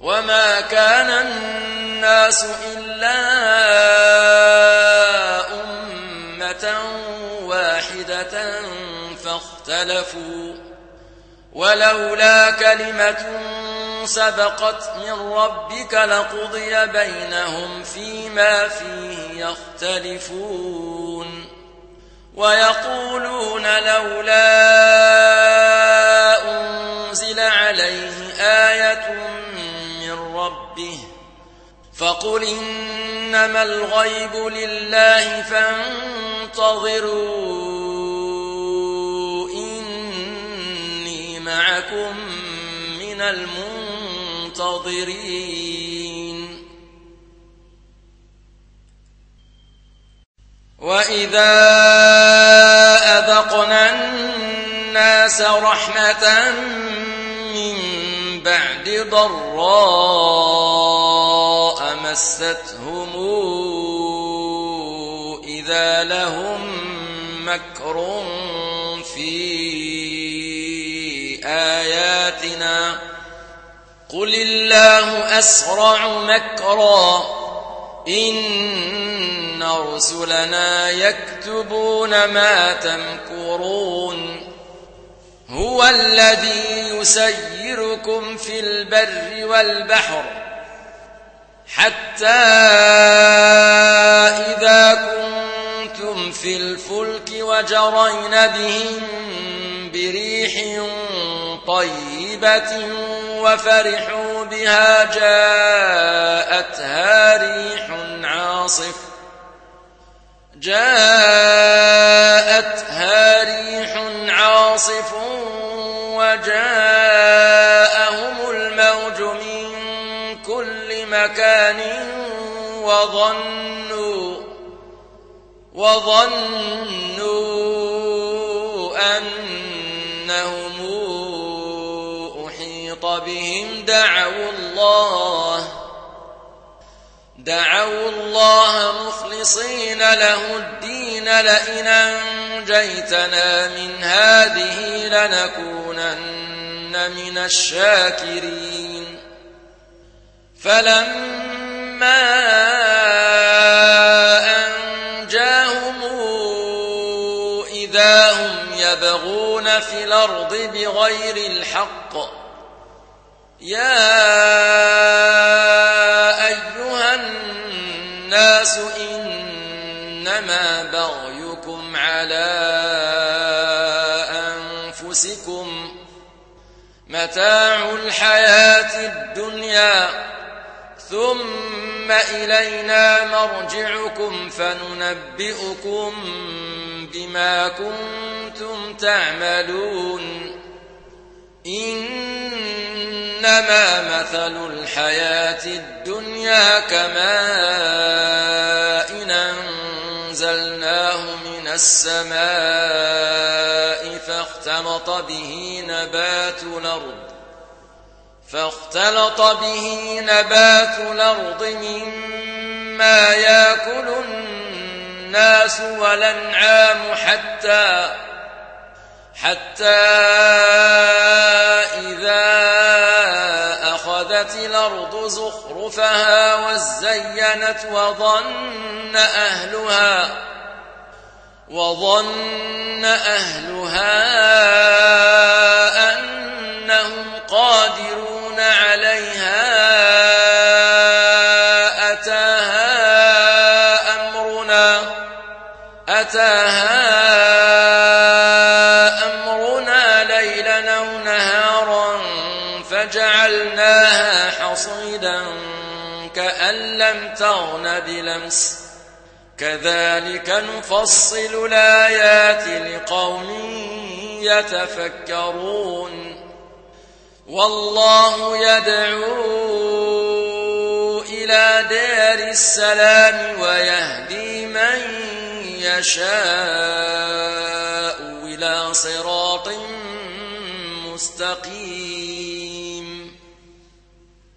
وما كان الناس إلا أمة واحدة فاختلفوا ولولا كلمة سبقت من ربك لقضي بينهم فيما فيه يختلفون ويقولون لولا أنزل عليه آية من ربه فقل إنما الغيب لله فانتظروا إني معكم من المنتظرين وإذا أذقنا الناس رحمة من بعد ضراء مستهم إذا لهم مكر في آياتنا قل الله أسرع مكرا إن رسلنا يكتبون ما تمكرون هو الذي يسيركم في البر والبحر حتى إذا كنتم في الفلك وجرين بهم بريح طيبة وفرحوا بها جاءتها ريح عاصف وجاءهم الموج من كل مكان وظنوا أنهم أحيط بهم دعوا الله مخلصين له الدين لئن أنجيتنا من هذه لنكونن من الشاكرين فلما أنجاهم إذا هم يبغون في الأرض بغير الحق يا أيها الناس إنما بغيكم على أنفسكم متاع الحياة الدنيا ثم إلينا مرجعكم فننبئكم بما كنتم تعملون إنما مثل الحياة الدنيا كماء أنزلناه من السماء فاختلط به نبات الأرض مما يأكل الناس والأنعام حتى إذا أخذت الأرض زخرفها وزينت وظن أهلها أنهم قادرون عليها أتاها أمرنا ليلا أو نهارا فجعلناها حصيدا كأن لم تغن بلمس كذلك نفصل الآيات لقوم يتفكرون والله يدعو إلى دار السلام ويهدي من يشاء إلى صراط مستقيم